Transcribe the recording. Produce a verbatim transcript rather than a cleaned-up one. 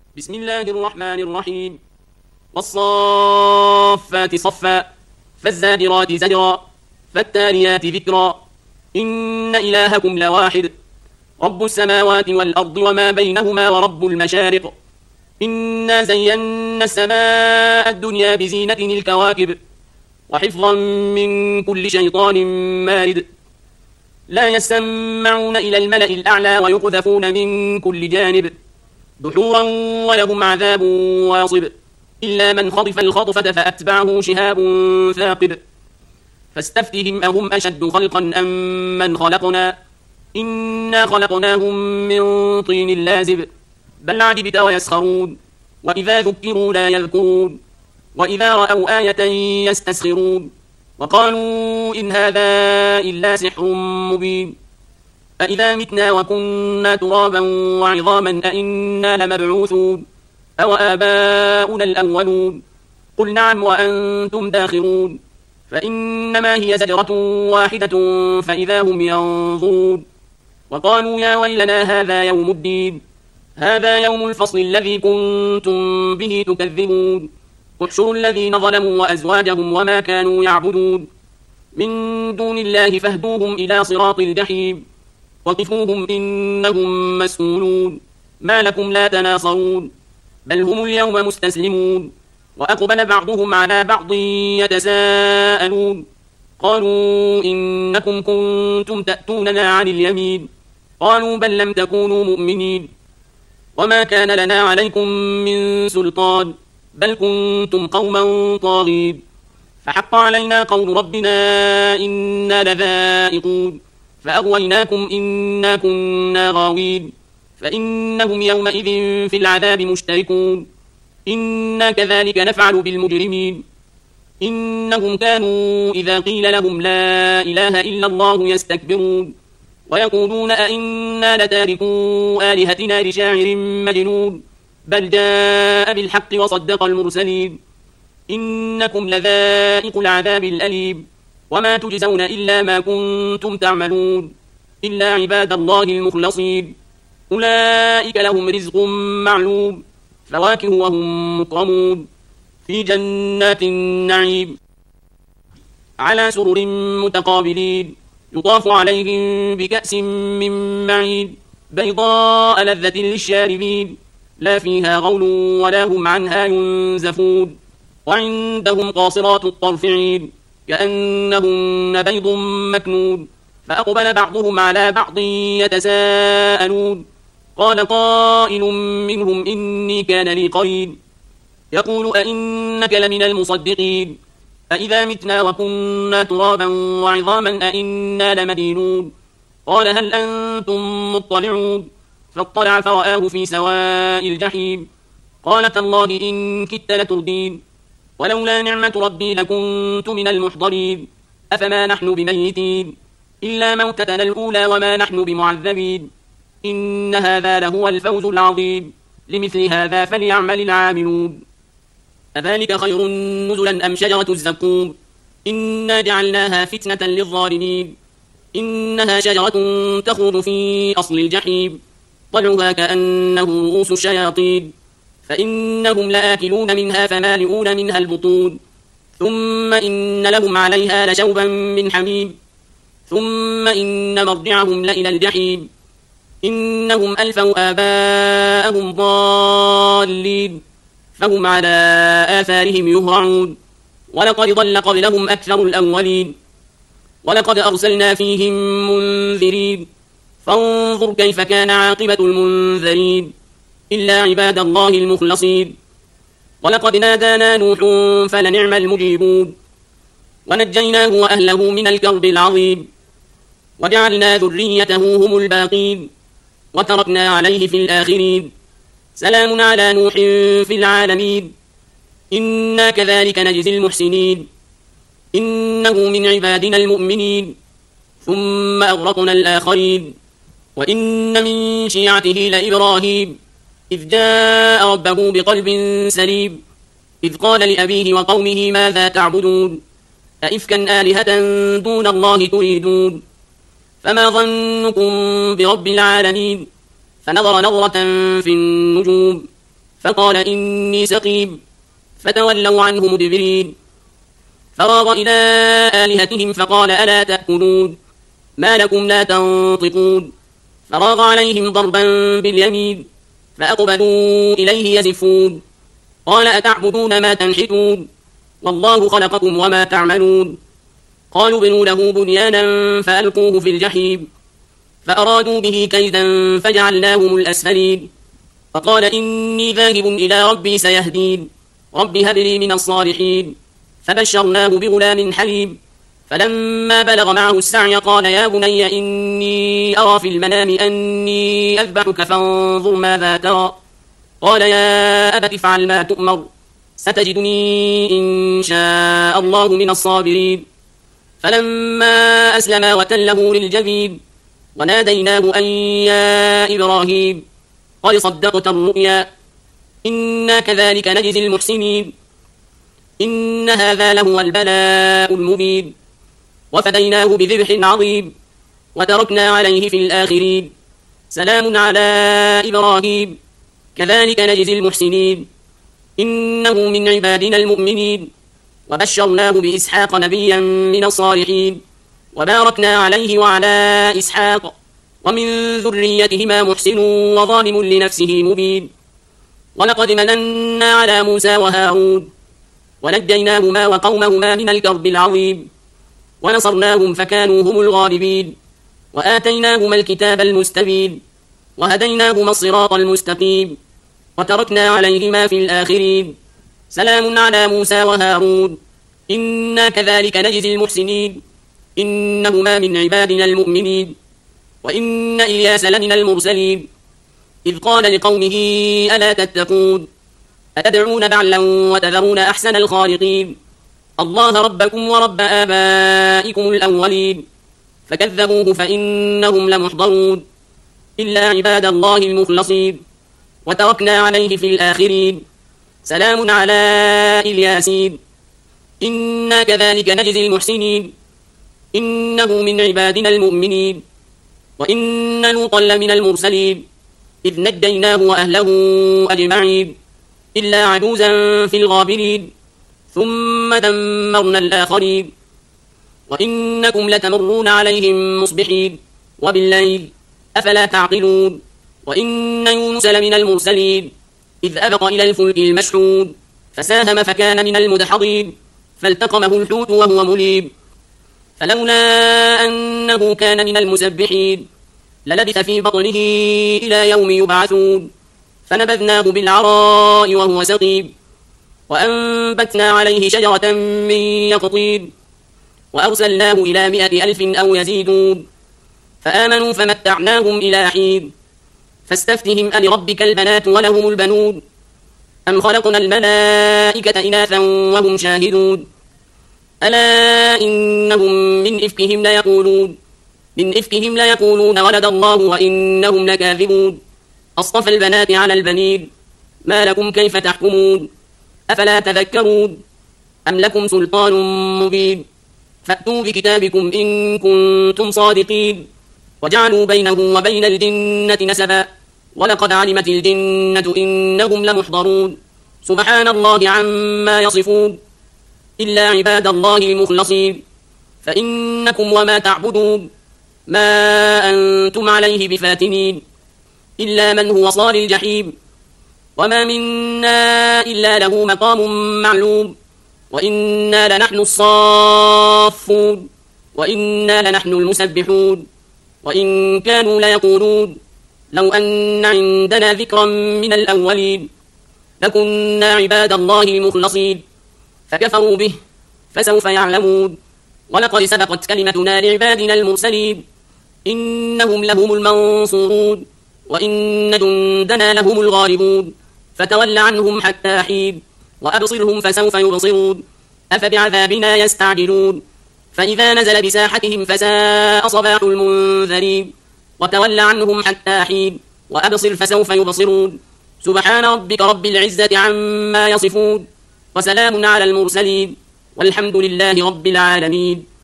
بسم الله الرحمن الرحيم. والصافات صفا فالزاجرات زجرا فالتاليات ذكرا إن إلهكم لواحد رب السماوات والأرض وما بينهما ورب المشارق إنا زينا السماء الدنيا بزينة الكواكب وحفظا من كل شيطان مارد لا يسمعون إلى الملأ الأعلى ويقذفون من كل جانب دحورا ولهم عذاب واصب إلا من خطف الخطفة فأتبعه شهاب ثاقب فاستفتهم أهم أشد خلقا أم من خلقنا إنا خلقناهم من طين لازب بل عجبت ويسخرون وإذا ذكروا لا يذكرون وإذا رأوا آية يستسخرون وقالوا إن هذا إلا سحر مبين أإذا متنا وكنا ترابا وعظاما أإنا لمبعوثون أو آباؤنا الأولون قل نعم وأنتم داخرون فإنما هي زجرة واحدة فإذا هم ينظرون وقالوا يا ويلنا هذا يوم الدين هذا يوم الفصل الذي كنتم به تكذبون احشروا الذين ظلموا وأزواجهم وما كانوا يعبدون من دون الله فاهدوهم إلى صراط الجحيم وقفوهم إنهم مسؤولون ما لكم لا تناصرون بل هم اليوم مستسلمون وأقبل بعضهم على بعض يتساءلون قالوا إنكم كنتم تأتوننا عن اليمين قالوا بل لم تكونوا مؤمنين وما كان لنا عليكم من سلطان بل كنتم قوما طاغين فحق علينا قول ربنا إنا لذائقون فأغويناكم إنا كنا غاوين فإنهم يومئذ في العذاب مشتركون إنا كذلك نفعل بالمجرمين إنهم كانوا إذا قيل لهم لا إله إلا الله يستكبرون ويقولون أئنا لتاركوا آلهتنا لشاعر مجنون بل جاء بالحق وصدق المرسلين إنكم لذائق العذاب الأليم وما تجزون إلا ما كنتم تعملون إلا عباد الله المخلصين أولئك لهم رزق معلوم فواكه وهم مكرمون في جنات النعيم على سرر متقابلين يطاف عليهم بكأس من معين بيضاء لذة للشاربين لا فيها غول ولا هم عنها ينزفون وعندهم قاصرات الطرف عين كأنهن بيض مكنون فأقبل بعضهم على بعض يتساءلون قال قائل منهم إني كان لي قرين يقول أئنك لمن المصدقين أئذا متنا وكنا ترابا وعظاما أئنا لمدينون قال هل أنتم مطلعون فاطلع فرآه في سواء الجحيم قال تالله إن كدت لتردين ولولا نعمة ربي لكنت من المحضرين أفما نحن بميتين إلا موتتنا الأولى وما نحن بمعذبين إن هذا لهو الفوز العظيم لمثل هذا فليعمل العاملون أذلك خير نزلا أم شجرة الزقوم إنا جعلناها فتنة للظالمين إنها شجرة تخرج في أصل الجحيم طلعها كأنه رؤوس الشياطين فإنهم لآكلون منها فمالئون منها البطون ثم إن لهم عليها لشوبا من حميم ثم إن مرجعهم لإلى الجحيم إنهم ألفوا آباءهم ضالين فهم على آثارهم يهرعون ولقد ضل قبلهم أكثر الأولين ولقد أرسلنا فيهم منذرين فانظر كيف كان عاقبة المنذرين إلا عباد الله المخلصين ولقد نادانا نوح فلنعم المجيبون ونجيناه وأهله من الكرب العظيم وجعلنا ذريته هم الباقين وتركنا عليه في الآخرين سلام على نوح في العالمين إنا كذلك نجزي المحسنين إنه من عبادنا المؤمنين ثم أغرقنا الآخرين وإن من شيعته لإبراهيم إذ جاء ربه بقلب سليم إذ قال لأبيه وقومه ماذا تعبدون أئفكا آلهة دون الله تريدون فما ظنكم برب العالمين فنظر نظرة في النجوم فقال إني سقيم، فتولوا عنه مدبرين. فراغ إلى آلهتهم فقال ألا تأكلون، ما لكم لا تنطقون. فراغ عليهم ضربا باليمين فأقبلوا إليه يزفون. قال أتعبدون ما تنحتون، والله خلقكم وما تعملون. قالوا ابنوا له بنيانا فألقوه في الجحيم. فأرادوا به كيدا فجعلناهم الأسفلين. فقال إني ذاهب إلى ربي سيهدين، رب هب لي من الصالحين. فبشرناه بغلام حليم. فلما بلغ معه السعي قال يا بني إني أرى في المنام أني أذبحك فانظر ماذا ترى. قال يا أبت افعل ما تؤمر، ستجدني إن شاء الله من الصابرين. فلما أسلما وتله للجبين وناديناه أن يا إبراهيم قد صدقت الرؤيا، إنا كذلك نجزي المحسنين. إن هذا لهو البلاء المبين. وفديناه بذبح عظيم وتركنا عليه في الآخرين. سلام على إبراهيم كذلك نجزي المحسنين، إنه من عبادنا المؤمنين. وبشرناه بإسحاق نبيا من الصالحين، وباركنا عليه وعلى إسحاق ومن ذريتهما محسن وظالم لنفسه مبين. ولقد مننا على موسى وهارون ونجيناهما وقومهما من الكرب العظيم، ونصرناهم فكانوا هم الغالبين. وآتيناهما الكتاب المستبين وهديناهما الصراط المستقيم، وتركنا عليهما في الآخرين. سلام على موسى وهارون إنا كذلك نجزي المحسنين، إنهما من عبادنا المؤمنين. وإن إلياس لمن المرسلين، إذ قال لقومه ألا تتقون، أتدعون بعلا وتذرون أحسن الخالقين، الله ربكم ورب آبائكم الأولين. فكذبوه فإنهم لمحضرون إلا عباد الله المخلصين. وتركنا عليه في الآخرين. سلام على الياسين إنا كذلك نجزي المحسنين، إنه من عبادنا المؤمنين. وإن لوطا لمن المرسلين، إذ نجيناه وأهله أجمعين إلا عجوزا في الغابرين، ثم دمرنا الآخرين. وإنكم لتمرون عليهم مصبحين وبالليل، أفلا تعقلون. وإن يونس لمن المرسلين، إذ أبق إلى الفلك المشحون فساهم فكان من المدحضين، فالتقمه الحوت وهو مليم. فلولا أنه كان من المسبحين للبث في بطنه إلى يوم يبعثون. فنبذناه بالعراء وهو سقيم، وأنبتنا عليه شجرة من يقطين، وأرسلناه إلى مائة ألف أو يزيدون، فآمنوا فمتعناهم إلى حين. فاستفتهم ألربك البنات ولهم البنون، أم خلقنا الملائكة إناثا وهم شاهدون. ألا إنهم من إفكهم ليقولون من إفكهم ليقولون ولد الله وإنهم لكاذبون. أصطفى البنات على البنين، ما لكم كيف تحكمون، أفلا تذكرون، أم لكم سلطان مبين. فأتوا بكتابكم إن كنتم صادقين. وجعلوا بينه وبين الجنة نسبا، ولقد علمت الجنة إنهم لمحضرون. سبحان الله عما يصفون، إلا عباد الله المخلصين. فإنكم وما تعبدون ما أنتم عليه بفاتنين، إلا من هو صال الجحيم. وما منا إلا له مقام معلوم، وإنا لنحن الصافون، وإنا لنحن المسبحون. وإن كانوا ليقولون لو أن عندنا ذكرا من الأولين لكنا عباد الله المخلصين، فكفروا به فسوف يعلمون. ولقد سبقت كلمتنا لعبادنا المرسلين إنهم لهم المنصورون، وإن جندنا لهم الغالبون. فتول عنهم حتى حين، وأبصرهم فسوف يبصرون. أفبعذابنا يستعجلون، فإذا نزل بساحتهم فساء صباح المنذرين. وتول عنهم حتى حين، وأبصر فسوف يبصرون. سبحان ربك رب العزة عما يصفون، وسلام على المرسلين، والحمد لله رب العالمين.